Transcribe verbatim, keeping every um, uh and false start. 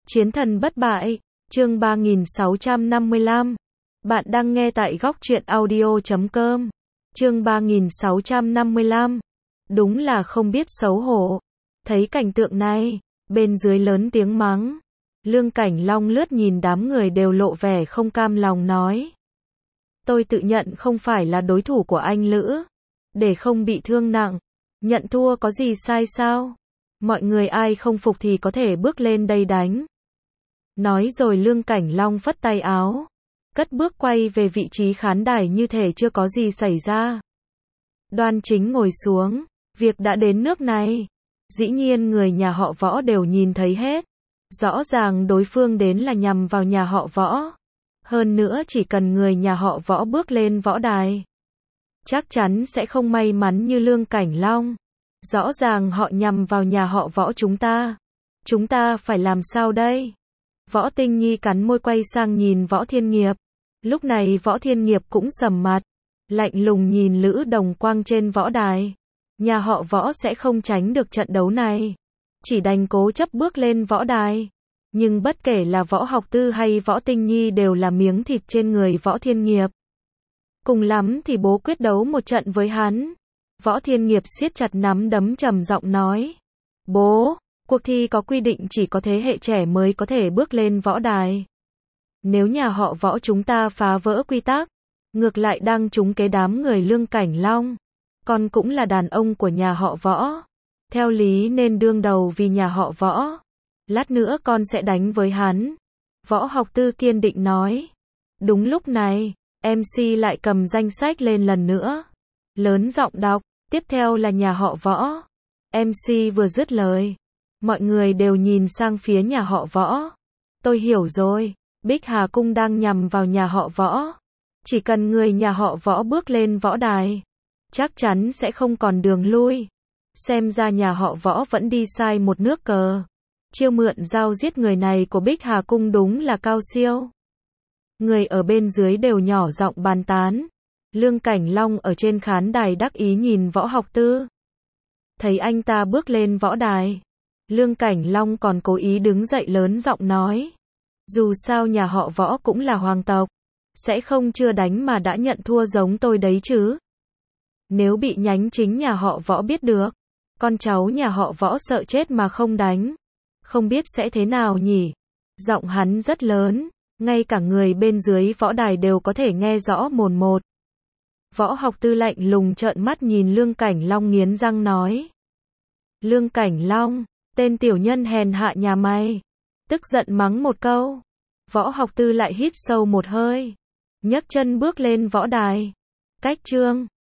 Chiến thần bất bại, chương ba nghìn sáu trăm năm mươi lăm. Bạn đang nghe tại góc truyện audio chấm com. Chương ba nghìn sáu trăm năm mươi lăm. Đúng là không biết xấu hổ. Thấy cảnh tượng này, bên dưới lớn tiếng mắng. Lương Cảnh Long lướt nhìn đám người đều lộ vẻ không cam lòng nói. Tôi tự nhận không phải là đối thủ của anh Lữ. Để không bị thương nặng. Nhận thua có gì sai sao? Mọi người ai không phục thì có thể bước lên đây đánh. Nói rồi Lương Cảnh Long phất tay áo. Cất bước quay về vị trí khán đài như thể chưa có gì xảy ra. Đoan Chính ngồi xuống. Việc đã đến nước này. Dĩ nhiên người nhà họ Võ đều nhìn thấy hết. Rõ ràng đối phương đến là nhằm vào nhà họ Võ. Hơn nữa chỉ cần người nhà họ Võ bước lên võ đài, chắc chắn sẽ không may mắn như Lương Cảnh Long. Rõ ràng họ nhằm vào nhà họ Võ chúng ta. Chúng ta phải làm sao đây? Võ Tinh Nhi cắn môi quay sang nhìn Võ Thiên Nghiệp. Lúc này Võ Thiên Nghiệp cũng sầm mặt. Lạnh lùng nhìn Lữ Đồng Quang trên võ đài. Nhà họ Võ sẽ không tránh được trận đấu này. Chỉ đành cố chấp bước lên võ đài. Nhưng bất kể là Võ Học Tư hay Võ Tinh Nhi đều là miếng thịt trên người Võ Thiên Nghiệp. Cùng lắm thì bố quyết đấu một trận với hắn. Võ Thiên Nghiệp siết chặt nắm đấm trầm giọng nói. Bố, cuộc thi có quy định chỉ có thế hệ trẻ mới có thể bước lên võ đài. Nếu nhà họ Võ chúng ta phá vỡ quy tắc, ngược lại đang trúng kế đám người Lương Cảnh Long. Con cũng là đàn ông của nhà họ Võ. Theo lý nên đương đầu vì nhà họ Võ. Lát nữa con sẽ đánh với hắn. Võ Học Tư kiên định nói. Đúng lúc này, em xê lại cầm danh sách lên lần nữa. Lớn giọng đọc, tiếp theo là nhà họ Võ. em xê vừa dứt lời. Mọi người đều nhìn sang phía nhà họ Võ. Tôi hiểu rồi, Bích Hà Cung đang nhằm vào nhà họ Võ. Chỉ cần người nhà họ Võ bước lên võ đài, chắc chắn sẽ không còn đường lui. Xem ra nhà họ Võ vẫn đi sai một nước cờ. Chiêu mượn dao giết người này của Bích Hà Cung đúng là cao siêu. Người ở bên dưới đều nhỏ giọng bàn tán. Lương Cảnh Long ở trên khán đài đắc ý nhìn Võ Học Tư. Thấy anh ta bước lên võ đài, Lương Cảnh Long còn cố ý đứng dậy lớn giọng nói. Dù sao nhà họ Võ cũng là hoàng tộc. Sẽ không chưa đánh mà đã nhận thua giống tôi đấy chứ. Nếu bị nhánh chính nhà họ Võ biết được, con cháu nhà họ Võ sợ chết mà không đánh. Không biết sẽ thế nào nhỉ? Giọng hắn rất lớn, ngay cả người bên dưới võ đài đều có thể nghe rõ mồn một. Võ Học Tư lạnh lùng trợn mắt nhìn Lương Cảnh Long nghiến răng nói. Lương Cảnh Long, tên tiểu nhân hèn hạ nhà mày. Tức giận mắng một câu. Võ Học Tư lại hít sâu một hơi. Nhấc chân bước lên võ đài. Cách chương.